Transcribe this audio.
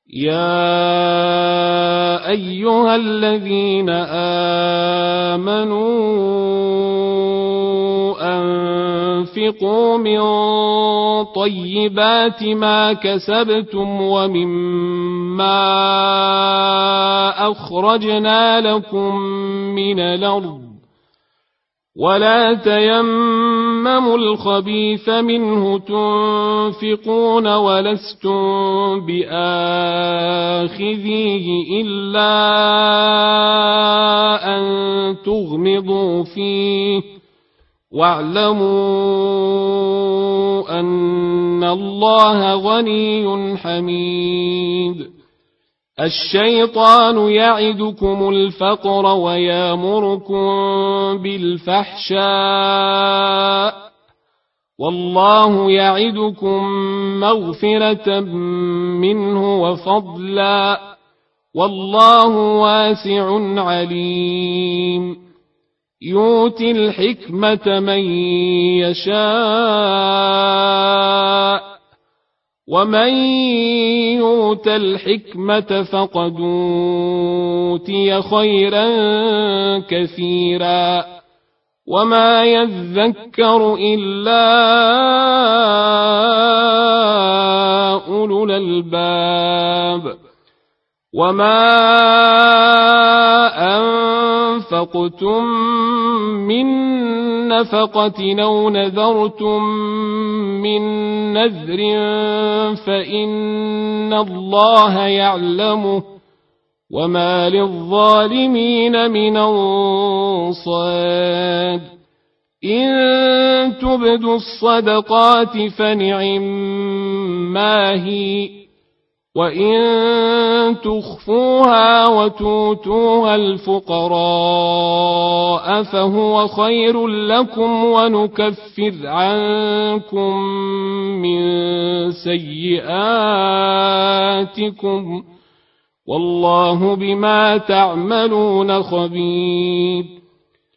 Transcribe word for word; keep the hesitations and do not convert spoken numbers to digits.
يا أيها الذين آمنوا أنفقوا من طيبات ما كسبتم ومما أخرجنا لكم من الأرض ولا تيمموا الخبيث منه تنفقون ولستم بآخذيه إلا أن تغمضوا فيه واعلموا أن الله غني حميد. الشيطان يعدكم الفقر ويامركم بالفحشاء والله يعدكم مغفرة منه وفضلا والله واسع عليم. يؤتي الحكمة من يشاء ومن يؤت الحكمة فقد أوتي خيرا كثيرا وما يذكر إلا أولو الألباب. وما أنفقتم من نفقة أو نذرتم من نذر فإن الله يعلمه وما للظالمين من أنصار. إن تبدوا الصدقات فنعما هي وإن تخفوها وتؤتوها الفقراء فهو خير لكم ونكفر عنكم من سيئاتكم والله بما تعملون خبير.